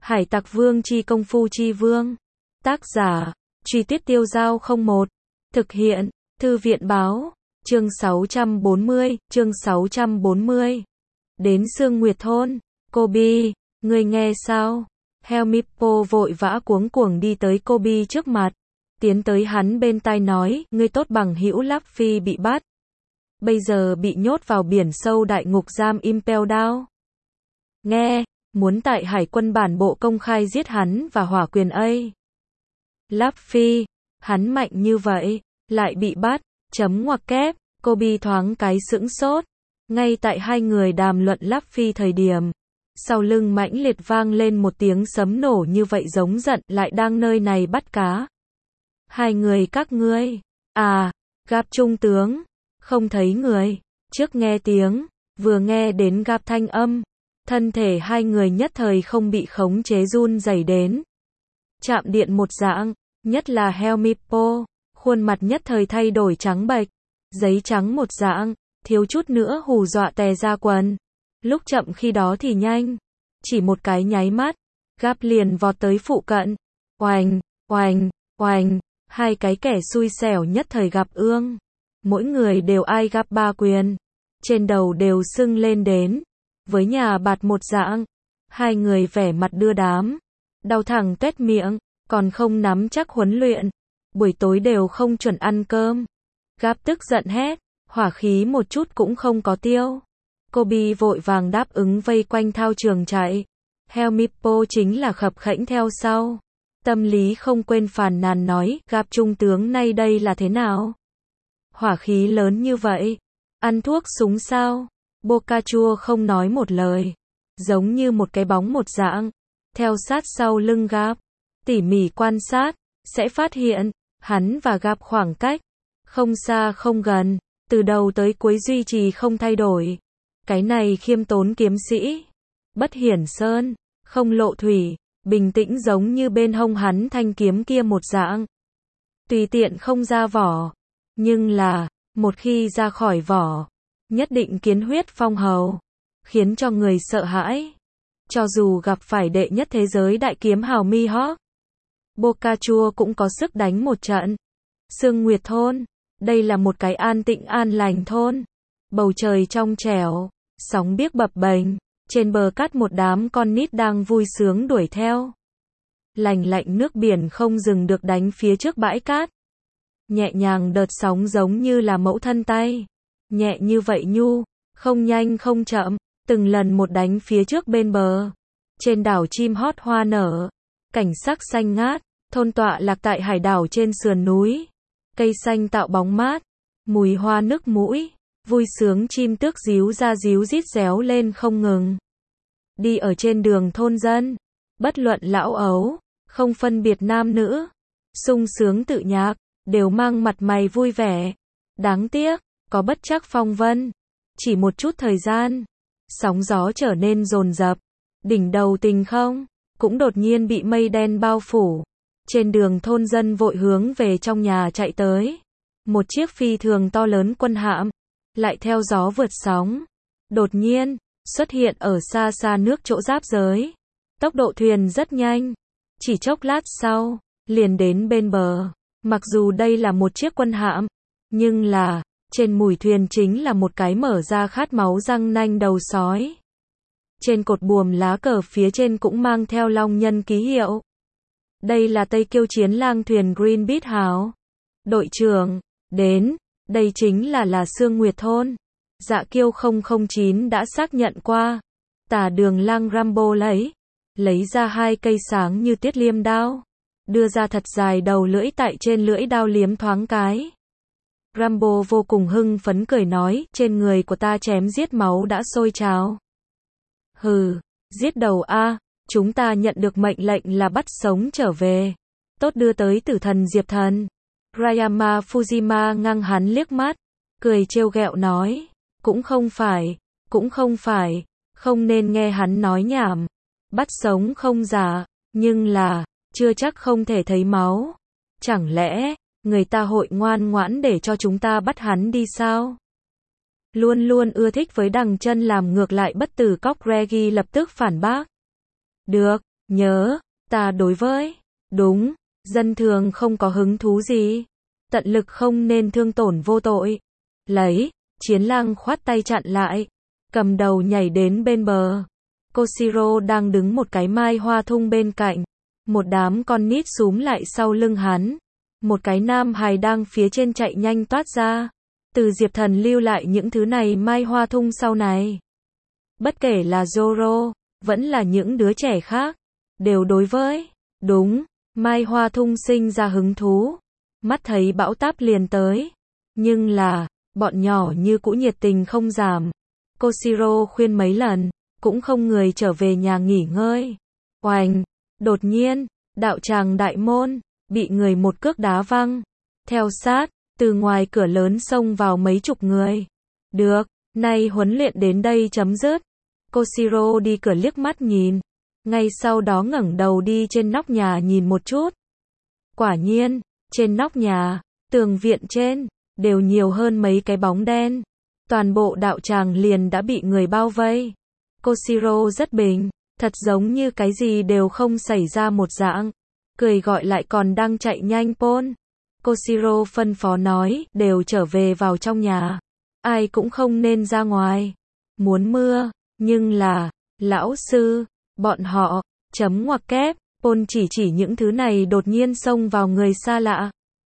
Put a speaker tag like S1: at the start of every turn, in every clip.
S1: Hải Tặc Vương chi công phu chi vương. Tác giả, Truy Tuyết Tiêu Dao 01. Thực hiện, Thư viện Báo. Chương 640. Đến Sương Nguyệt Thôn. Kobe, ngươi nghe sao? Helmippo vội vã cuống cuồng đi tới Kobe trước mặt. Tiến tới hắn bên tai nói, ngươi tốt bằng hữu Luffy bị bắt. Bây giờ bị nhốt vào biển sâu đại ngục giam Impel Down. Nghe, muốn tại hải quân bản bộ công khai giết hắn và hỏa quyền ấy. Luffy, hắn mạnh như vậy, lại bị bắt, chấm ngoặc kép, Kobe thoáng cái sững sốt. Ngay tại hai người đàm luận Luffy thời điểm, sau lưng mãnh liệt vang lên một tiếng sấm nổ như vậy giống giận, lại đang nơi này bắt cá. Hai người các ngươi, Gap trung tướng, không thấy người, trước nghe tiếng, vừa nghe đến Gap thanh âm, thân thể hai người nhất thời không bị khống chế run rẩy đến. Chạm điện một dạng, nhất là Helmippo, khuôn mặt nhất thời thay đổi trắng bệch, giấy trắng một dạng, thiếu chút nữa hù dọa tè ra quần. Lúc chậm khi đó thì nhanh, chỉ một cái nháy mắt, Gap liền vọt tới phụ cận. Oành, oành, oành, hai cái kẻ xui xẻo nhất thời gặp ương. Mỗi người đều ai Gap ba quyền, trên đầu đều sưng lên đến, với nhà bạt một dạng. Hai người vẻ mặt đưa đám, đau thẳng tuét miệng, còn không nắm chắc huấn luyện, buổi tối đều không chuẩn ăn cơm. Gap tức giận hét, hỏa khí một chút cũng không có tiêu. Kobe vội vàng đáp ứng vây quanh thao trường chạy. Helmippo chính là khập khẽnh theo sau. Tâm lý không quên phàn nàn nói, Gap trung tướng nay đây là thế nào? Hỏa khí lớn như vậy, ăn thuốc súng sao? Boccaccio không nói một lời, giống như một cái bóng một dạng, theo sát sau lưng Gap, tỉ mỉ quan sát, sẽ phát hiện, hắn và Gap khoảng cách, không xa không gần, từ đầu tới cuối duy trì không thay đổi. Cái này khiêm tốn kiếm sĩ, bất hiển sơn, không lộ thủy, bình tĩnh giống như bên hông hắn thanh kiếm kia một dạng. Tùy tiện không ra vỏ, nhưng là, một khi ra khỏi vỏ, nhất định kiến huyết phong hầu, khiến cho người sợ hãi. Cho dù gặp phải đệ nhất thế giới đại kiếm hào Mihawk, Boccaccio cũng có sức đánh một trận. Sương Nguyệt Thôn, đây là một cái an tĩnh an lành thôn. Bầu trời trong trẻo, sóng biếc bập bềnh, trên bờ cát một đám con nít đang vui sướng đuổi theo. Lành lạnh nước biển không dừng được đánh phía trước bãi cát. Nhẹ nhàng đợt sóng giống như là mẫu thân tay. Nhẹ như vậy nhu, không nhanh không chậm, từng lần một đánh phía trước bên bờ. Trên đảo chim hót hoa nở, cảnh sắc xanh ngát, thôn tọa lạc tại hải đảo trên sườn núi. Cây xanh tạo bóng mát, mùi hoa nức mũi, vui sướng chim tước ríu ra ríu rít réo lên không ngừng. Đi ở trên đường thôn dân, bất luận lão ấu, không phân biệt nam nữ, sung sướng tự nhạc, đều mang mặt mày vui vẻ. Đáng tiếc, có bất trắc phong vân, chỉ một chút thời gian, sóng gió trở nên dồn dập, đỉnh đầu tình không, cũng đột nhiên bị mây đen bao phủ. Trên đường thôn dân vội hướng về trong nhà chạy tới. Một chiếc phi thường to lớn quân hạm, lại theo gió vượt sóng. Đột nhiên, xuất hiện ở xa xa nước chỗ giáp giới. Tốc độ thuyền rất nhanh. Chỉ chốc lát sau, liền đến bên bờ. Mặc dù đây là một chiếc quân hạm, nhưng là, trên mùi thuyền chính là một cái mở ra khát máu răng nanh đầu sói. Trên cột buồm lá cờ phía trên cũng mang theo long nhân ký hiệu. Đây là Tây Kiêu chiến lang thuyền Green Beat Hào. Đội trưởng, đến, đây chính là Sương Nguyệt Thôn. Dạ Kiêu 009 đã xác nhận qua. Tả Đường lang Rambo lấy ra hai cây sáng như tiết liêm đao. Đưa ra thật dài đầu lưỡi tại trên lưỡi đao liếm thoáng cái. Rambo vô cùng hưng phấn cười nói, trên người của ta chém giết máu đã sôi trào. Hừ, giết đầu a. Chúng ta nhận được mệnh lệnh là bắt sống trở về. Tốt đưa tới tử thần Diệp Thần. Ryama Fujima ngăng hắn liếc mắt, cười trêu ghẹo nói, cũng không phải, không nên nghe hắn nói nhảm. Bắt sống không giả, nhưng là, chưa chắc không thể thấy máu. Chẳng lẽ, người ta hội ngoan ngoãn để cho chúng ta bắt hắn đi sao? Luôn luôn ưa thích với đằng chân làm ngược lại bất tử cóc Reggie lập tức phản bác. Được, Nhớ, ta đối với, đúng, dân thường không có hứng thú gì. Tận lực không nên thương tổn vô tội. Lấy, Chiến Lang khoát tay chặn lại, cầm đầu nhảy đến bên bờ. Koshiro đang đứng một cái mai hoa thung bên cạnh. Một đám con nít xúm lại sau lưng hắn. Một cái nam hài đang phía trên chạy nhanh toát ra. Từ Diệp Thần lưu lại những thứ này mai hoa thung sau này. Bất kể là Zoro, vẫn là những đứa trẻ khác, đều đối với, đúng, mai hoa thung sinh ra hứng thú. Mắt thấy bão táp liền tới. Nhưng là, bọn nhỏ như cũ nhiệt tình không giảm. Koshiro khuyên mấy lần, cũng không người trở về nhà nghỉ ngơi. Oành, đột nhiên, đạo tràng đại môn, bị người một cước đá văng. Theo sát, từ ngoài cửa lớn xông vào mấy chục người. Được, nay huấn luyện đến đây chấm dứt. Koshiro đi cửa liếc mắt nhìn. Ngay sau đó ngẩng đầu đi trên nóc nhà nhìn một chút. Quả nhiên, trên nóc nhà, tường viện trên, đều nhiều hơn mấy cái bóng đen. Toàn bộ đạo tràng liền đã bị người bao vây. Koshiro rất bình, thật giống như cái gì đều không xảy ra một dạng. Cười gọi lại còn đang chạy nhanh Paul. Koshiro phân phó nói, đều trở về vào trong nhà. Ai cũng không nên ra ngoài. Muốn mưa, nhưng là, lão sư, bọn họ, chấm ngoặc kép, Paul chỉ những thứ này đột nhiên xông vào người xa lạ.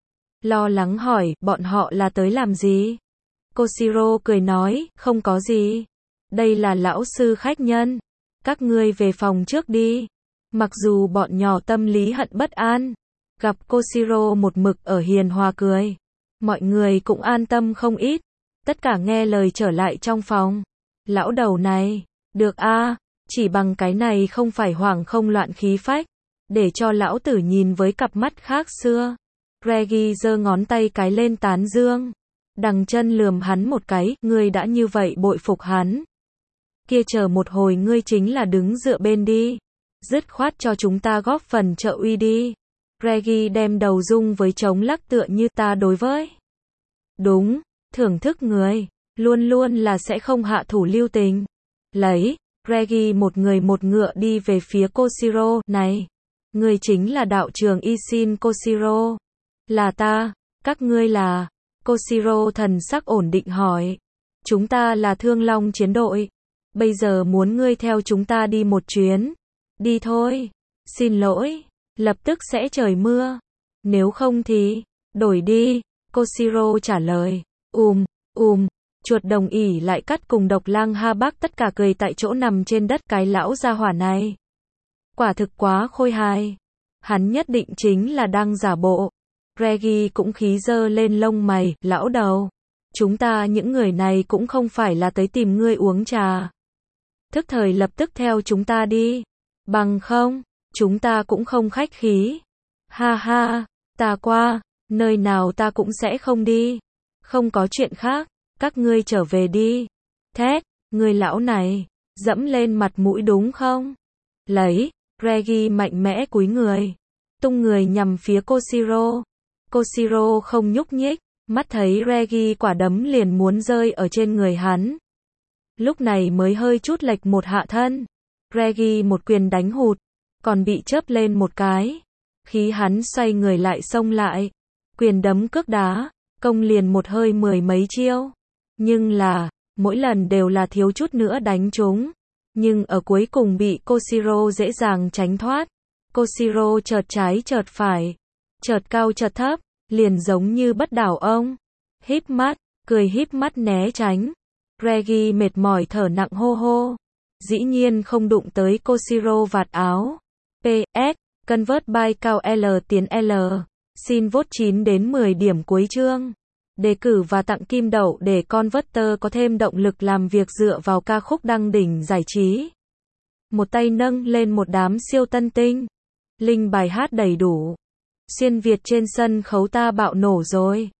S1: Lo lắng hỏi, bọn họ là tới làm gì? Koshiro cười nói, không có gì. Đây là lão sư khách nhân. Các ngươi về phòng trước đi. Mặc dù bọn nhỏ tâm lý hận bất an, gặp Koshiro một mực ở hiền hòa cười. Mọi người cũng an tâm không ít. Tất cả nghe lời trở lại trong phòng. Lão đầu này, được a, chỉ bằng cái này không phải hoảng không loạn khí phách. Để cho lão tử nhìn với cặp mắt khác xưa. Reggie giơ ngón tay cái lên tán dương. Đằng chân lườm hắn một cái, ngươi đã như vậy bội phục hắn. Kia chờ một hồi ngươi chính là đứng dựa bên đi. Dứt khoát cho chúng ta góp phần trợ uy đi. Reggie đem đầu rung với chống lắc tựa như ta đối với. Đúng, thưởng thức người, luôn luôn là sẽ không hạ thủ lưu tình. Lấy, Reggie một người một ngựa đi về phía Koshiro. Này, ngươi chính là đạo trường Ishin Koshiro. Là ta, các ngươi là. Koshiro thần sắc ổn định hỏi. Chúng ta là Thương Long chiến đội. Bây giờ muốn ngươi theo chúng ta đi một chuyến. Đi thôi. Xin lỗi. Lập tức sẽ trời mưa. Nếu không thì, đổi đi. Koshiro trả lời. Chuột đồng ỉ lại cắt cùng Độc Lang Ha Bác tất cả cười tại chỗ nằm trên đất cái lão gia hỏa này. Quả thực quá khôi hài. Hắn nhất định chính là đang giả bộ. Reggie cũng khí dơ lên lông mày, lão đầu. Chúng ta những người này cũng không phải là tới tìm ngươi uống trà. Thức thời lập tức theo chúng ta đi. Bằng không, chúng ta cũng không khách khí. Ha ha, ta qua, nơi nào ta cũng sẽ không đi. Không có chuyện khác, các ngươi trở về đi. Thét, người lão này, dẫm lên mặt mũi đúng không? Lấy, Reggie mạnh mẽ cúi người. Tung người nhằm phía Koshiro. Koshiro không nhúc nhích, mắt thấy Reggie quả đấm liền muốn rơi ở trên người hắn. Lúc này mới hơi chút lệch một hạ thân. Reggie một quyền đánh hụt, còn bị chớp lên một cái. Khí hắn xoay người lại xông lại. Quyền đấm cước đá, công liền một hơi mười mấy chiêu. Nhưng là, mỗi lần đều là thiếu chút nữa đánh trúng. Nhưng ở cuối cùng bị Koshiro dễ dàng tránh thoát. Koshiro chợt trái chợt phải, chợt cao chợt thấp, liền giống như bất đảo ông. Híp mắt, cười híp mắt né tránh. Reggie mệt mỏi thở nặng hô hô. Dĩ nhiên không đụng tới Koshiro vạt áo. PS, Convert by cao L tiến L. Xin vote 9 đến 10 điểm cuối chương. Đề cử và tặng kim đậu để Converter có thêm động lực làm việc dựa vào ca khúc đăng đỉnh giải trí. Một tay nâng lên một đám siêu tân tinh. Link bài hát đầy đủ. Xuyên Việt trên sân khấu ta bạo nổ rồi.